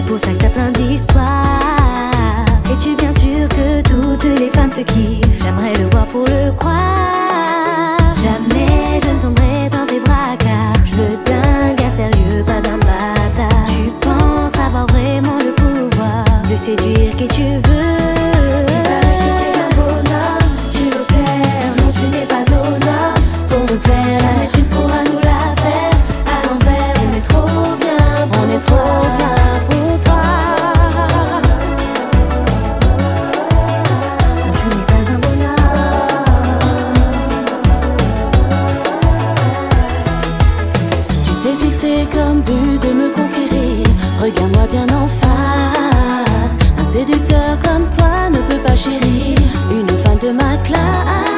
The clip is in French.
pour ça que t'as plein d'histoires. Es-tu bien sûr que toutes les femmes te kiffent? J'aimerais le voir pour le croire. Jamais je ne tomberai dans tes bras car je veux d'un gars sérieux, pas d'un bâtard. Tu penses avoir vraiment le pouvoir de séduire qui tu veux. Fixé comme but de me conquérir, regarde-moi bien en face. Un séducteur comme toi ne peut pas chérir une femme de ma classe.